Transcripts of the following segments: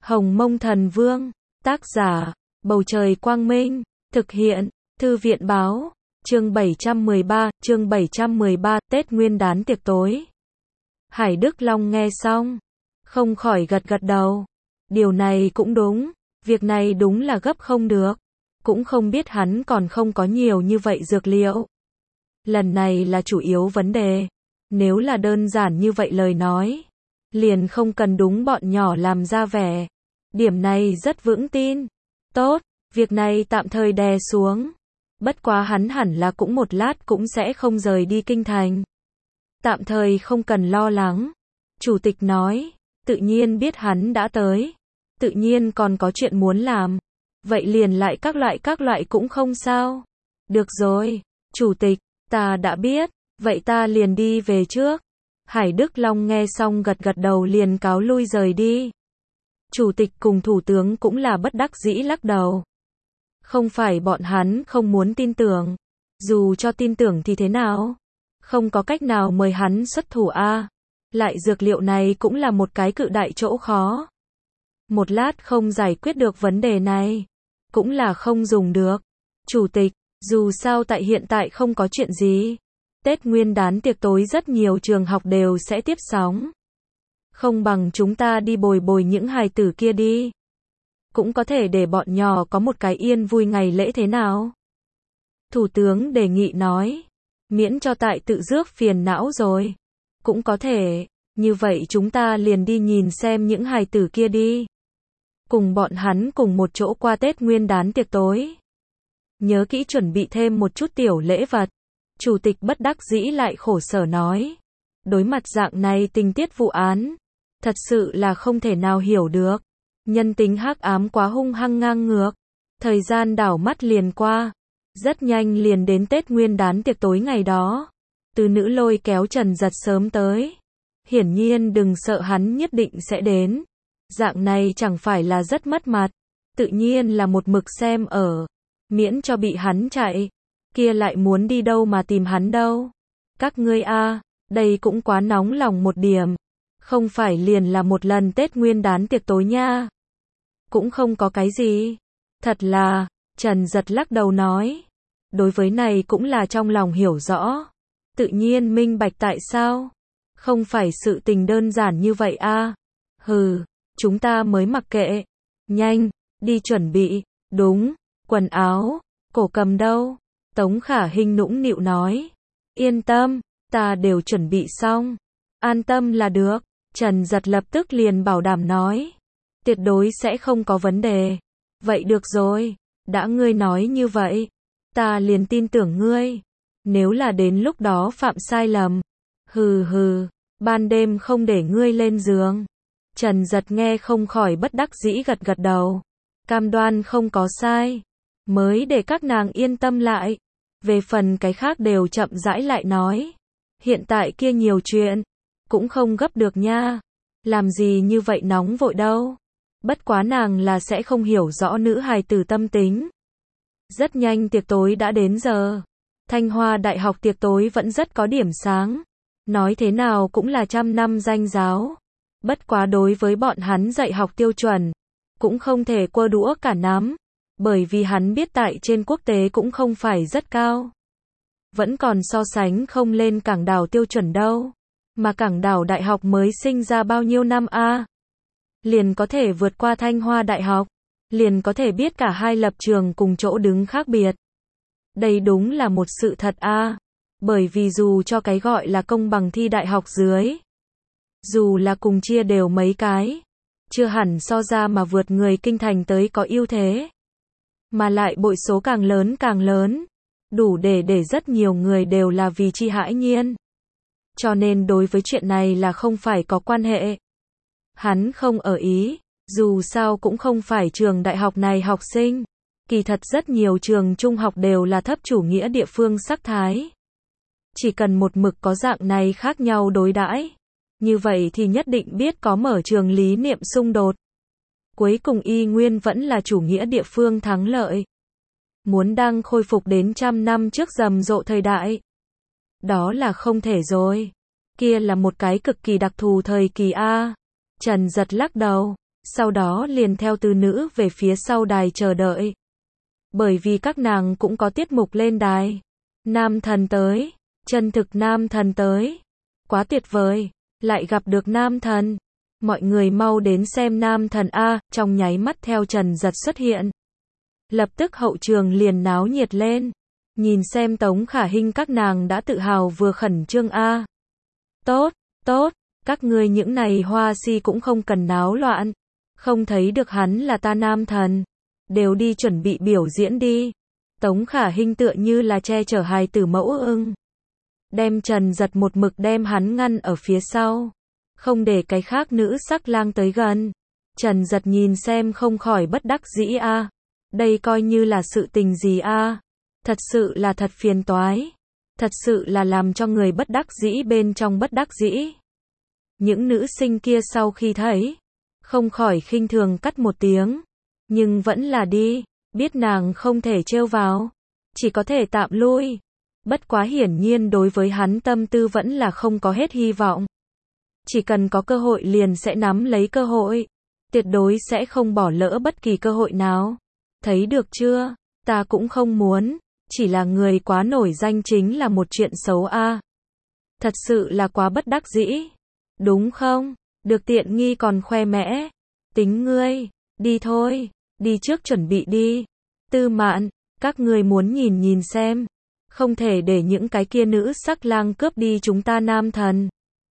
Hồng Mông Thần Vương, tác giả, Bầu Trời Quang Minh, thực hiện, Thư viện Báo, chương 713, Tết Nguyên đán tiệc tối. Hải Đức Long nghe xong, không khỏi gật gật đầu. Điều này cũng đúng, việc này đúng là gấp không được. Cũng không biết hắn còn không có nhiều như vậy dược liệu. Lần này là chủ yếu vấn đề. Nếu là đơn giản như vậy lời nói, liền không cần đúng bọn nhỏ làm ra vẻ. Điểm này rất vững tin. Tốt, việc này tạm thời đè xuống. Bất quá hắn hẳn là cũng một lát cũng sẽ không rời đi kinh thành. Tạm thời không cần lo lắng. Chủ tịch nói, tự nhiên biết hắn đã tới. Tự nhiên còn có chuyện muốn làm. Vậy liền lại các loại cũng không sao. Được rồi, chủ tịch, ta đã biết. Vậy ta liền đi về trước. Hải Đức Long nghe xong gật gật đầu liền cáo lui rời đi. Chủ tịch cùng thủ tướng cũng là bất đắc dĩ lắc đầu. Không phải bọn hắn không muốn tin tưởng. Dù cho tin tưởng thì thế nào? Không có cách nào mời hắn xuất thủ a. Lại dược liệu này cũng là một cái cự đại chỗ khó. Một lát không giải quyết được vấn đề này. Cũng là không dùng được. Chủ tịch, dù sao tại hiện tại không có chuyện gì. Tết Nguyên đán tiệc tối rất nhiều trường học đều sẽ tiếp sóng. Không bằng chúng ta đi bồi những hài tử kia đi. Cũng có thể để bọn nhỏ có một cái yên vui ngày lễ thế nào. Thủ tướng đề nghị nói. Miễn cho tại tự rước phiền não rồi. Cũng có thể. Như vậy chúng ta liền đi nhìn xem những hài tử kia đi. Cùng bọn hắn cùng một chỗ qua Tết Nguyên đán tiệc tối. Nhớ kỹ chuẩn bị thêm một chút tiểu lễ vật. Chủ tịch bất đắc dĩ lại khổ sở nói. Đối mặt dạng này tình tiết vụ án. Thật sự là không thể nào hiểu được. Nhân tính hắc ám quá hung hăng ngang ngược. Thời gian đảo mắt liền qua. Rất nhanh liền đến Tết Nguyên đán tiệc tối ngày đó. Từ nữ lôi kéo Trần Giật sớm tới. Hiển nhiên đừng sợ hắn nhất định sẽ đến. Dạng này chẳng phải là rất mất mặt. Tự nhiên là một mực xem ở. Miễn cho bị hắn chạy. Kia lại muốn đi đâu mà tìm hắn đâu. Các ngươi a, đây cũng quá nóng lòng một điểm. Không phải liền là một lần Tết Nguyên đán tiệc tối nha. Cũng không có cái gì. Thật là, Trần Giật lắc đầu nói. Đối với này cũng là trong lòng hiểu rõ. Tự nhiên minh bạch tại sao. Không phải sự tình đơn giản như vậy a. Hừ, chúng ta mới mặc kệ. Nhanh, đi chuẩn bị. Đúng, quần áo, cổ cầm đâu? Tống Khả Hinh nũng nịu nói. Yên tâm, ta đều chuẩn bị xong. An tâm là được. Trần Giật lập tức liền bảo đảm nói. Tuyệt đối sẽ không có vấn đề. Vậy được rồi. Đã ngươi nói như vậy. Ta liền tin tưởng ngươi. Nếu là đến lúc đó phạm sai lầm. Hừ, ban đêm không để ngươi lên giường. Trần Giật nghe không khỏi bất đắc dĩ gật gật đầu. Cam đoan không có sai. Mới để các nàng yên tâm lại. Về phần cái khác đều chậm rãi lại nói. Hiện tại kia nhiều chuyện. Cũng không gấp được nha. Làm gì như vậy nóng vội đâu. Bất quá nàng là sẽ không hiểu rõ nữ hài tử tâm tính. Rất nhanh tiệc tối đã đến giờ. Thanh Hoa Đại học tiệc tối vẫn rất có điểm sáng. Nói thế nào cũng là 100 năm danh giáo. Bất quá đối với bọn hắn dạy học tiêu chuẩn. Cũng không thể quơ đũa cả nắm. Bởi vì hắn biết tại trên quốc tế cũng không phải rất cao. Vẫn còn so sánh không lên Cảng Đảo tiêu chuẩn đâu. Mà Cảng Đảo Đại học mới sinh ra bao nhiêu năm a? Liền có thể vượt qua Thanh Hoa Đại học. Liền có thể biết cả hai lập trường cùng chỗ đứng khác biệt. Đây đúng là một sự thật a. Bởi vì dù cho cái gọi là công bằng thi đại học dưới. Dù là cùng chia đều mấy cái. Chưa hẳn so ra mà vượt người kinh thành tới có ưu thế. Mà lại bội số càng lớn. Đủ để rất nhiều người đều là vì chi hãi nhiên. Cho nên đối với chuyện này là không phải có quan hệ. Hắn không ở ý, dù sao cũng không phải trường đại học này học sinh. Kỳ thật rất nhiều trường trung học đều là thấp chủ nghĩa địa phương sắc thái. Chỉ cần một mực có dạng này khác nhau đối đãi. Như vậy thì nhất định biết có mở trường lý niệm xung đột. Cuối cùng y nguyên vẫn là chủ nghĩa địa phương thắng lợi. Muốn đang khôi phục đến 100 năm trước rầm rộ thời đại. Đó là không thể rồi. Kia là một cái cực kỳ đặc thù thời kỳ a. Trần Giật lắc đầu. sau đó liền theo từ nữ về phía sau đài chờ đợi. Bởi vì các nàng cũng có tiết mục lên đài. Nam thần tới, chân thực nam thần tới. Quá tuyệt vời, lại gặp được nam thần. Mọi người mau đến xem nam thần a, trong nháy mắt theo Trần Giật xuất hiện. Lập tức hậu trường liền náo nhiệt lên. Nhìn xem Tống Khả Hinh các nàng đã tự hào vừa khẩn trương a. Tốt, tốt, các ngươi những này hoa si cũng không cần náo loạn. Không thấy được hắn là ta nam thần. Đều đi chuẩn bị biểu diễn đi. Tống Khả Hinh tựa như là che chở hài tử mẫu ưng. Đem Trần Giật một mực đem hắn ngăn ở phía sau. Không để cái khác nữ sắc lang tới gần. Trần Giật nhìn xem không khỏi bất đắc dĩ a. Đây coi như là sự tình gì a? Thật sự là thật phiền toái. Thật sự là làm cho người bất đắc dĩ bên trong bất đắc dĩ. Những nữ sinh kia sau khi thấy, không khỏi khinh thường cắt một tiếng. Nhưng vẫn là đi, biết nàng không thể trêu vào. Chỉ có thể tạm lui. Bất quá hiển nhiên đối với hắn tâm tư vẫn là không có hết hy vọng. Chỉ cần có cơ hội liền sẽ nắm lấy cơ hội. Tuyệt đối sẽ không bỏ lỡ bất kỳ cơ hội nào. Thấy được chưa? Ta cũng không muốn. Chỉ là người quá nổi danh chính là một chuyện xấu a. Thật sự là quá bất đắc dĩ. Đúng không? Được tiện nghi còn khoe mẽ. Tính ngươi. Đi thôi. Đi trước chuẩn bị đi. Tư Mạn, các ngươi muốn nhìn nhìn xem. Không thể để những cái kia nữ sắc lang cướp đi chúng ta nam thần.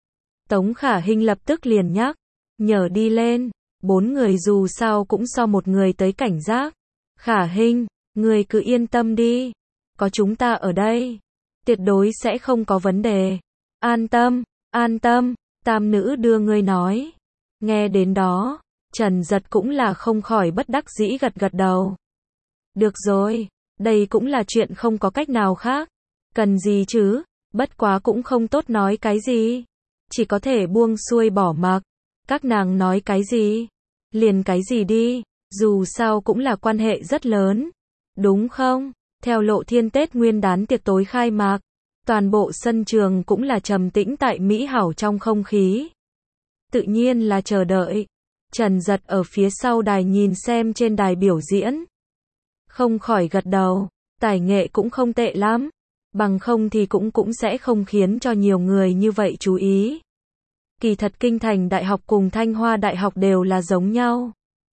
Tống Khả Hinh lập tức liền nhắc. Nhờ đi lên. 4 người dù sao cũng so một người tới cảnh giác. Khả Hinh, người cứ yên tâm đi. Có chúng ta ở đây. Tuyệt đối sẽ không có vấn đề. An tâm, an tâm. Tam nữ đưa ngươi nói. Nghe đến đó, Trần Giật cũng là không khỏi bất đắc dĩ gật gật đầu. Được rồi, đây cũng là chuyện không có cách nào khác. Cần gì chứ, bất quá cũng không tốt nói cái gì. Chỉ có thể buông xuôi bỏ mặc. Các nàng nói cái gì? Liền cái gì đi, dù sao cũng là quan hệ rất lớn. Đúng không? Theo Lộ Thiên Tết Nguyên đán tiệc tối khai mạc, toàn bộ sân trường cũng là trầm tĩnh tại mỹ hảo trong không khí. Tự nhiên là chờ đợi. Trần Giật ở phía sau đài nhìn xem trên đài biểu diễn. Không khỏi gật đầu, tài nghệ cũng không tệ lắm. Bằng không thì cũng sẽ không khiến cho nhiều người như vậy chú ý. Kỳ thật Kinh Thành Đại học cùng Thanh Hoa Đại học đều là giống nhau.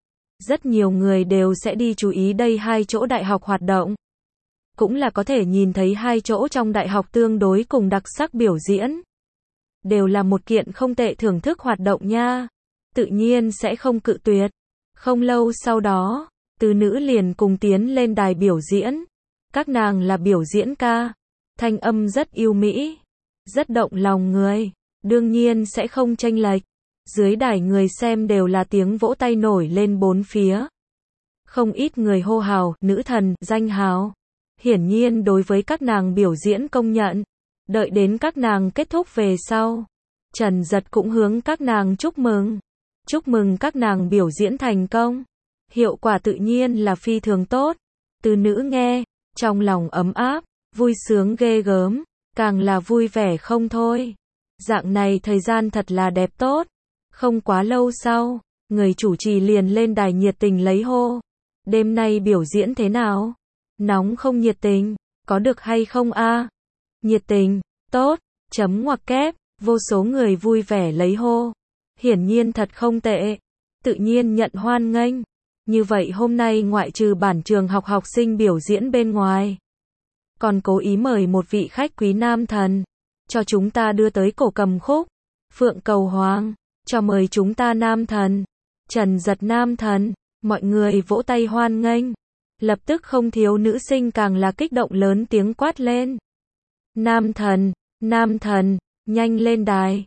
Rất nhiều người đều sẽ đi chú ý đây hai chỗ đại học hoạt động. Cũng là có thể nhìn thấy hai chỗ trong đại học tương đối cùng đặc sắc biểu diễn. Đều là một kiện không tệ thưởng thức hoạt động nha. Tự nhiên sẽ không cự tuyệt. Không lâu sau đó, từ nữ liền cùng tiến lên đài biểu diễn. Các nàng là biểu diễn ca. Thanh âm rất yêu mỹ. Rất động lòng người. Đương nhiên sẽ không chênh lệch. Dưới đài người xem đều là tiếng vỗ tay nổi lên bốn phía. Không ít người hô hào, nữ thần, danh hào. Hiển nhiên đối với các nàng biểu diễn công nhận. Đợi đến các nàng kết thúc về sau. Trần Giật cũng hướng các nàng chúc mừng. Chúc mừng các nàng biểu diễn thành công. Hiệu quả tự nhiên là phi thường tốt. Từ nữ nghe, trong lòng ấm áp, vui sướng ghê gớm, càng là vui vẻ không thôi. Dạng này thời gian thật là đẹp tốt. Không quá lâu sau, người chủ trì liền lên đài nhiệt tình lấy hô. Đêm nay biểu diễn thế nào? Nóng không nhiệt tình? Có được hay không a? Nhiệt tình, tốt, chấm ngoặc kép, vô số người vui vẻ lấy hô. Hiển nhiên thật không tệ. Tự nhiên nhận hoan nghênh. Như vậy hôm nay ngoại trừ bản trường học học sinh biểu diễn bên ngoài, còn cố ý mời một vị khách quý nam thần, cho chúng ta đưa tới cổ cầm khúc. Phượng Cầu Hoàng, cho mời chúng ta nam thần. Trần Giật nam thần, mọi người vỗ tay hoan nghênh. Lập tức không thiếu nữ sinh càng là kích động lớn tiếng quát lên. Nam thần, nhanh lên đài.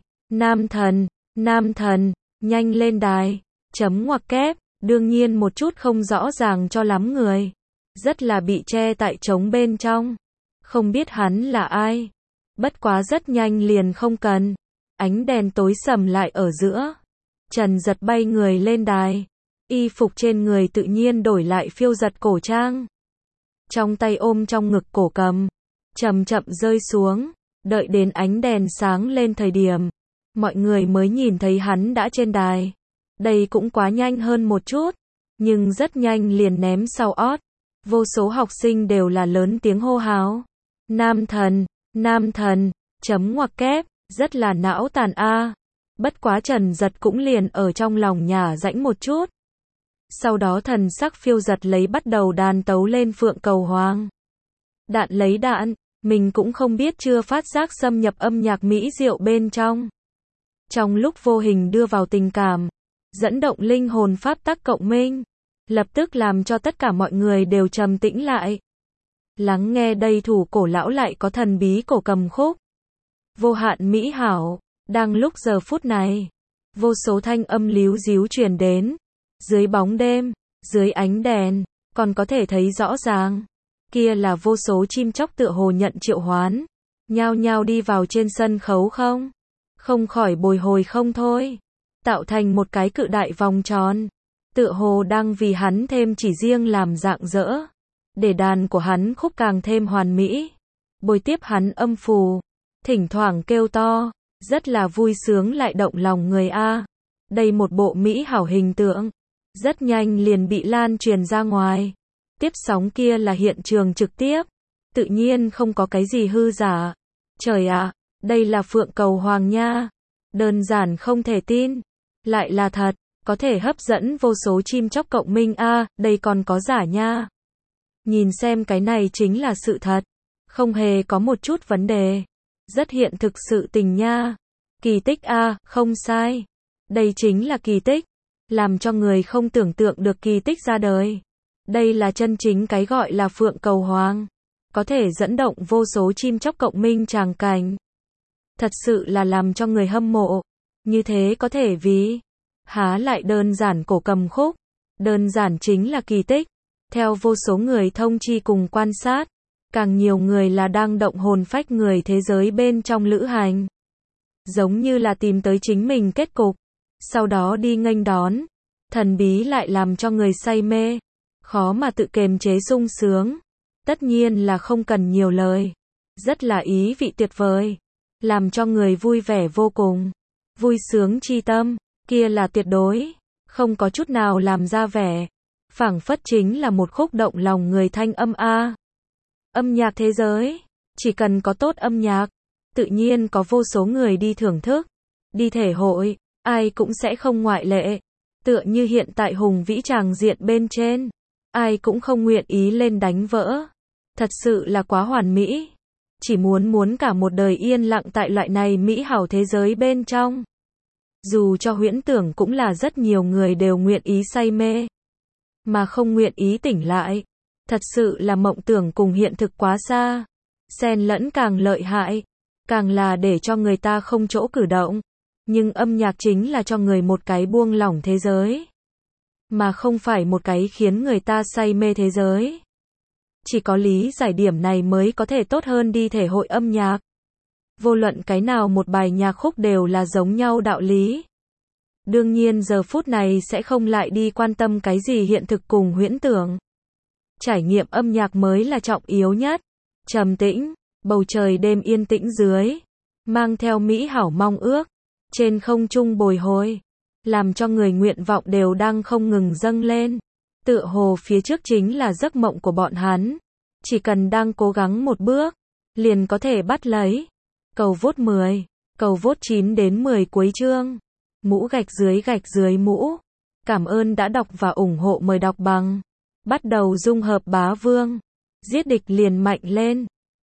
Nam thần, nhanh lên đài. Chấm ngoặc kép, đương nhiên một chút không rõ ràng cho lắm người. Rất là bị che tại trống bên trong. Không biết hắn là ai. Bất quá rất nhanh liền không cần. Ánh đèn tối sầm lại ở giữa. Trần Giật bay người lên đài. Y phục trên người tự nhiên đổi lại phiêu giật cổ trang. Trong tay ôm trong ngực cổ cầm. Chậm chậm rơi xuống. Đợi đến ánh đèn sáng lên thời điểm. Mọi người mới nhìn thấy hắn đã trên đài. Đây cũng quá nhanh hơn một chút, nhưng rất nhanh liền ném sau ót. Vô số học sinh đều là lớn tiếng hô hào. Nam thần, chấm ngoặc kép, rất là não tàn a. Bất quá Trần Giật cũng liền ở trong lòng nhả rãnh một chút. Sau đó thần sắc phiêu giật lấy bắt đầu đàn tấu lên Phượng Cầu Hoàng. Đạn lấy đạn, mình cũng không biết chưa phát giác xâm nhập âm nhạc mỹ diệu bên trong. Trong lúc vô hình đưa vào tình cảm, dẫn động linh hồn pháp tắc cộng minh, lập tức làm cho tất cả mọi người đều trầm tĩnh lại. Lắng nghe đây thủ cổ lão lại có thần bí cổ cầm khúc. Vô hạn mỹ hảo, đang lúc giờ phút này, vô số thanh âm líu díu truyền đến. Dưới bóng đêm, dưới ánh đèn, còn có thể thấy rõ ràng. Kia là vô số chim chóc tựa hồ nhận triệu hoán. Nhao nhao đi vào trên sân khấu không khỏi bồi hồi không thôi. Tạo thành một cái cự đại vòng tròn. Tựa hồ đang vì hắn thêm chỉ riêng làm rạng rỡ. Để đàn của hắn khúc càng thêm hoàn mỹ. Bồi tiếp hắn âm phù. Thỉnh thoảng kêu to. Rất là vui sướng lại động lòng người a. Đây một bộ mỹ hảo hình tượng. Rất nhanh liền bị lan truyền ra ngoài. Tiếp sóng kia là hiện trường trực tiếp. Tự nhiên không có cái gì hư giả. Trời ạ, đây là Phượng Cầu Hoàng nha. Đơn giản không thể tin. Lại là thật, có thể hấp dẫn vô số chim chóc cộng minh a, đây còn có giả nha. Nhìn xem cái này chính là sự thật. Không hề có một chút vấn đề. Rất hiện thực sự tình nha. Kỳ tích a, không sai. Đây chính là kỳ tích. Làm cho người không tưởng tượng được kỳ tích ra đời. Đây là chân chính cái gọi là Phượng Cầu Hoàng. Có thể dẫn động vô số chim chóc cộng minh tràng cảnh. Thật sự là làm cho người hâm mộ. Như thế có thể vì há lại đơn giản cổ cầm khúc. Đơn giản chính là kỳ tích. Theo vô số người thông chi cùng quan sát. Càng nhiều người là đang động hồn phách người thế giới bên trong lữ hành. Giống như là tìm tới chính mình kết cục. Sau đó đi nghênh đón. Thần bí lại làm cho người say mê. Khó mà tự kiềm chế sung sướng. Tất nhiên là không cần nhiều lời. Rất là ý vị tuyệt vời. Làm cho người vui vẻ vô cùng. Vui sướng chi tâm. Kia là tuyệt đối. Không có chút nào làm ra vẻ. Phảng phất chính là một khúc động lòng người thanh âm a. Âm nhạc thế giới. Chỉ cần có tốt âm nhạc. Tự nhiên có vô số người đi thưởng thức. Đi thể hội. Ai cũng sẽ không ngoại lệ. Tựa như hiện tại hùng vĩ tràng diện bên trên. Ai cũng không nguyện ý lên đánh vỡ. Thật sự là quá hoàn mỹ. Chỉ muốn cả một đời yên lặng tại loại này mỹ hảo thế giới bên trong. Dù cho huyễn tưởng cũng là rất nhiều người đều nguyện ý say mê. Mà không nguyện ý tỉnh lại. Thật sự là mộng tưởng cùng hiện thực quá xa. Xen lẫn càng lợi hại. Càng là để cho người ta không chỗ cử động. Nhưng âm nhạc chính là cho người một cái buông lỏng thế giới. Mà không phải một cái khiến người ta say mê thế giới. Chỉ có lý giải điểm này mới có thể tốt hơn đi thể hội âm nhạc. Vô luận cái nào một bài nhạc khúc đều là giống nhau đạo lý. Đương nhiên giờ phút này sẽ không lại đi quan tâm cái gì hiện thực cùng huyễn tưởng. Trải nghiệm âm nhạc mới là trọng yếu nhất. Trầm tĩnh, bầu trời đêm yên tĩnh dưới. Mang theo mỹ hảo mong ước. Trên không trung bồi hồi. Làm cho người nguyện vọng đều đang không ngừng dâng lên. Tựa hồ phía trước chính là giấc mộng của bọn hắn. Chỉ cần đang cố gắng một bước. Liền có thể bắt lấy. Cầu vote 10. Cầu vote 9 đến 10 cuối chương. Mũ gạch dưới mũ. Cảm ơn đã đọc và ủng hộ, mời đọc bằng. Bắt đầu dung hợp bá vương. Giết địch liền mạnh lên.